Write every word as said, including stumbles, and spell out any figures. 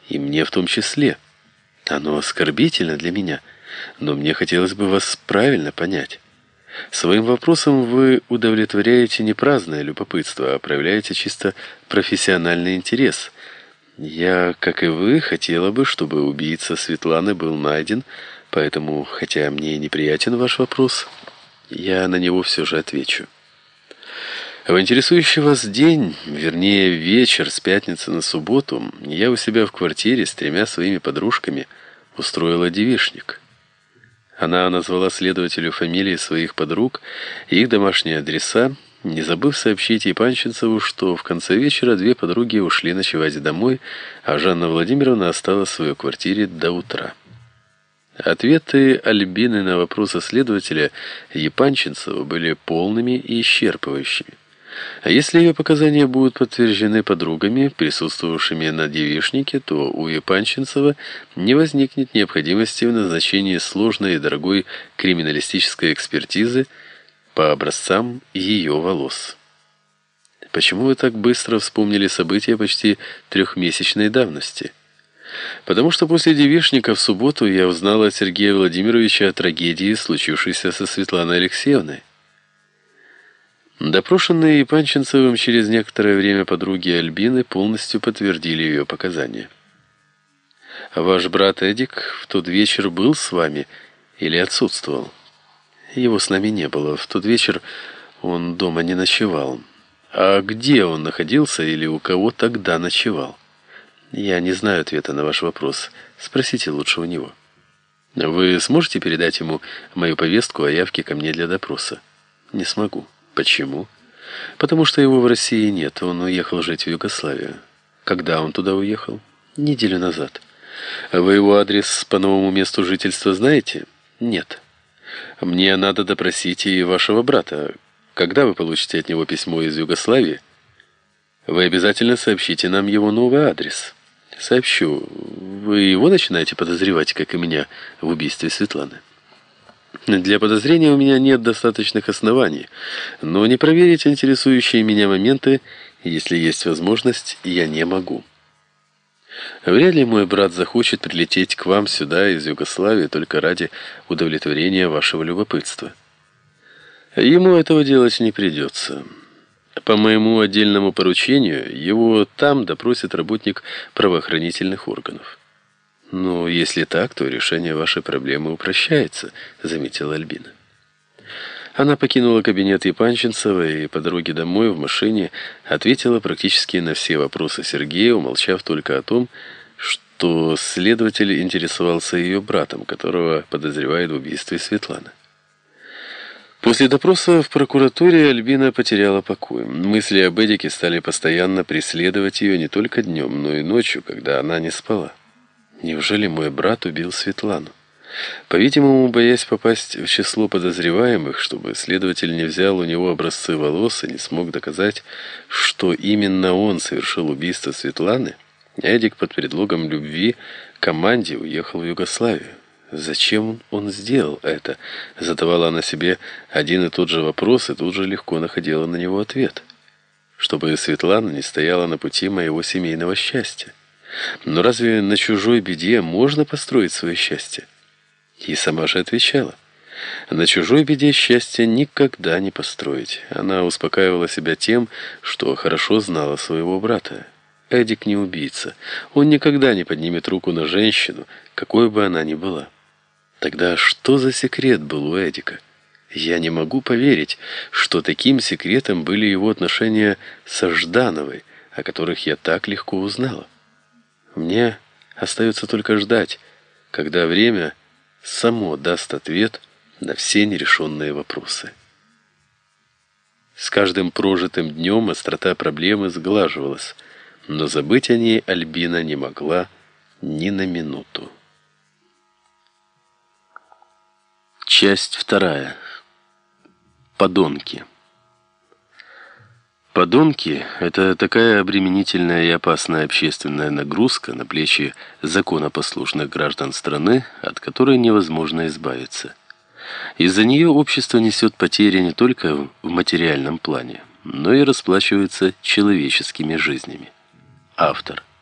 И мне в том числе. Оно оскорбительно для меня, но мне хотелось бы вас правильно понять. Своим вопросом вы удовлетворяете не праздное любопытство, а проявляете чисто профессиональный интерес. Я, как и вы, хотела бы, чтобы убийца Светланы был найден, поэтому, хотя мне неприятен ваш вопрос, я на него все же отвечу. В интересующий вас день, вернее вечер с пятницы на субботу, я у себя в квартире с тремя своими подружками устроила девичник. Она назвала следователю фамилии своих подруг и их домашние адреса, не забыв сообщить Епанчинцеву, что в конце вечера две подруги ушли ночевать домой, а Жанна Владимировна осталась в своей квартире до утра. Ответы Альбины на вопросы следователя Епанчинцева были полными и исчерпывающими. А если ее показания будут подтверждены подругами, присутствовавшими на девичнике, то у Епанчинцева не возникнет необходимости в назначении сложной и дорогой криминалистической экспертизы по образцам ее волос. Почему вы так быстро вспомнили события почти трехмесячной давности? Потому что после девичника в субботу я узнала от Сергея Владимировича о трагедии, случившейся со Светланой Алексеевной. Допрошенные Епанчинцевым через некоторое время подруги Альбины полностью подтвердили ее показания. «Ваш брат Эдик в тот вечер был с вами или отсутствовал?» «Его с нами не было. В тот вечер он дома не ночевал». «А где он находился или у кого тогда ночевал?» «Я не знаю ответа на ваш вопрос. Спросите лучше у него». «Вы сможете передать ему мою повестку о явке ко мне для допроса?» «Не смогу». «Почему?» «Потому что его в России нет. Он уехал жить в Югославию». «Когда он туда уехал?» «Неделю назад». «Вы его адрес по новому месту жительства знаете?» «Нет». «Мне надо допросить и вашего брата. Когда вы получите от него письмо из Югославии, вы обязательно сообщите нам его новый адрес». «Сообщу. Вы его начинаете подозревать, как и меня, в убийстве Светланы?» «Для подозрения у меня нет достаточных оснований, но не проверить интересующие меня моменты, если есть возможность, я не могу. Вряд ли мой брат захочет прилететь к вам сюда из Югославии только ради удовлетворения вашего любопытства. Ему этого делать не придется. По моему отдельному поручению его там допросит работник правоохранительных органов». «Ну, если так, то решение вашей проблемы упрощается», — заметила Альбина. Она покинула кабинет Епанчинцева и по дороге домой в машине ответила практически на все вопросы Сергея, умолчав только о том, что следователь интересовался ее братом, которого подозревает в убийстве Светланы. После допроса в прокуратуре Альбина потеряла покой. Мысли об Эдике стали постоянно преследовать ее не только днем, но и ночью, когда она не спала. Неужели мой брат убил Светлану? По-видимому, боясь попасть в число подозреваемых, чтобы следователь не взял у него образцы волос и не смог доказать, что именно он совершил убийство Светланы, Эдик под предлогом любви к команде уехал в Югославию. Зачем он сделал это? Задавала она себе один и тот же вопрос и тут же легко находила на него ответ. Чтобы Светлана не стояла на пути моего семейного счастья. Но разве на чужой беде можно построить свое счастье? И сама же отвечала. На чужой беде счастье никогда не построить. Она успокаивала себя тем, что хорошо знала своего брата. Эдик не убийца. Он никогда не поднимет руку на женщину, какой бы она ни была. Тогда что за секрет был у Эдика? Я не могу поверить, что таким секретом были его отношения со Ждановой, о которых я так легко узнала. Мне остается только ждать, когда время само даст ответ на все нерешенные вопросы. С каждым прожитым днем острота проблемы сглаживалась, но забыть о ней Альбина не могла ни на минуту. Часть вторая. Подонки. Подонки – это такая обременительная и опасная общественная нагрузка на плечи законопослушных граждан страны, от которой невозможно избавиться. Из-за нее общество несет потери не только в материальном плане, но и расплачивается человеческими жизнями. Автор.